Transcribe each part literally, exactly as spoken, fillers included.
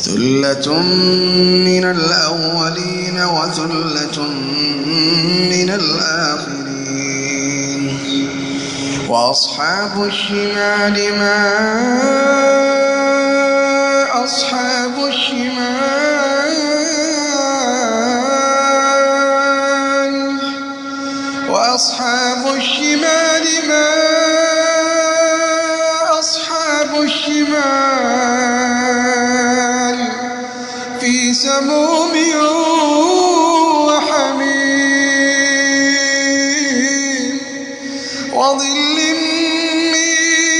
ثلة من الأولين وثلة من الآخرين. وأصحاب الشمال ما أصحاب الشمال وأصحاب الشمال ما أصحاب الشمال في سموم وحميم وظل من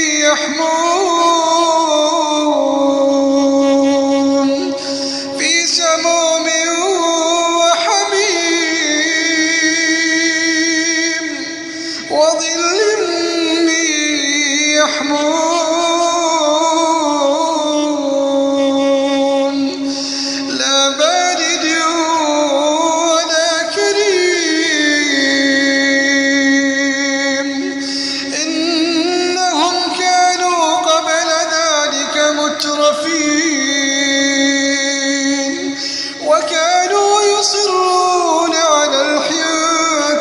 يحموم في سموم وحميم وظل من يحموم لا بارد ولا كريم إنهم كانوا قبل ذلك مترفين وكانوا يصرون على الحنث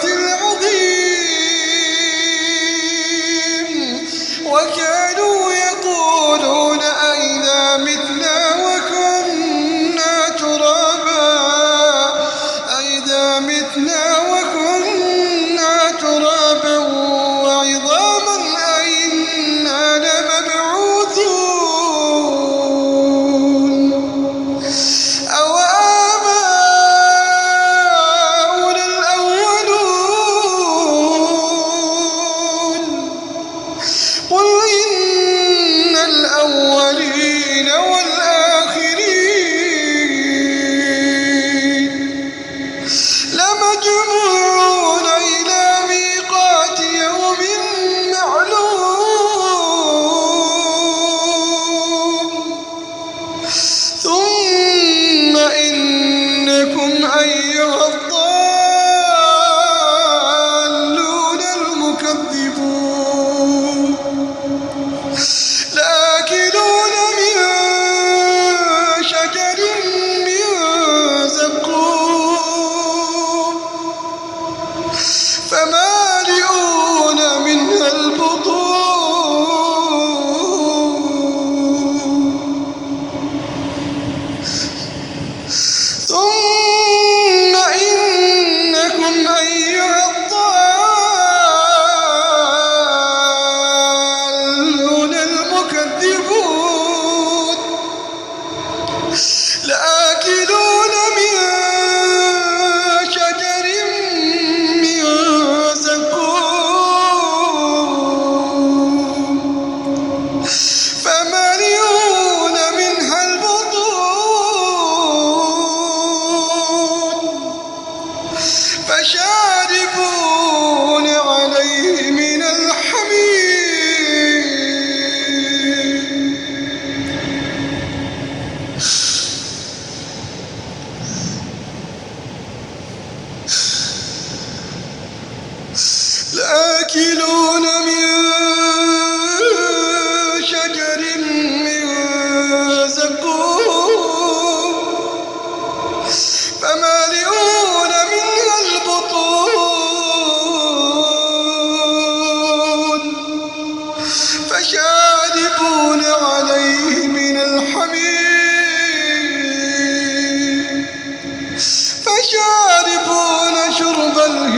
العظيم وكانوا يقولون أئذا متنا وكنا ترابا أئذا متنا وكنا ترابا وعظاما أئنا لمبعوثون أو آباؤنا الأولون قل إن الأولين والآخرين لمجموعون إلى ميقات يوم معلوم ثم إنكم أيها الضالون المكذبون لآكلون من شجر من زقوم فمالئون منها البطون ثم إنكم أيها الضالون المكذبون لآكلون من شجر من زقوم فمالئون منها البطون فشاربون عليه من الحميم لآكلون من شجر من زقوم فمالئون منها البطون فشاربون عليه من الحميم فشاربون شرب الهيم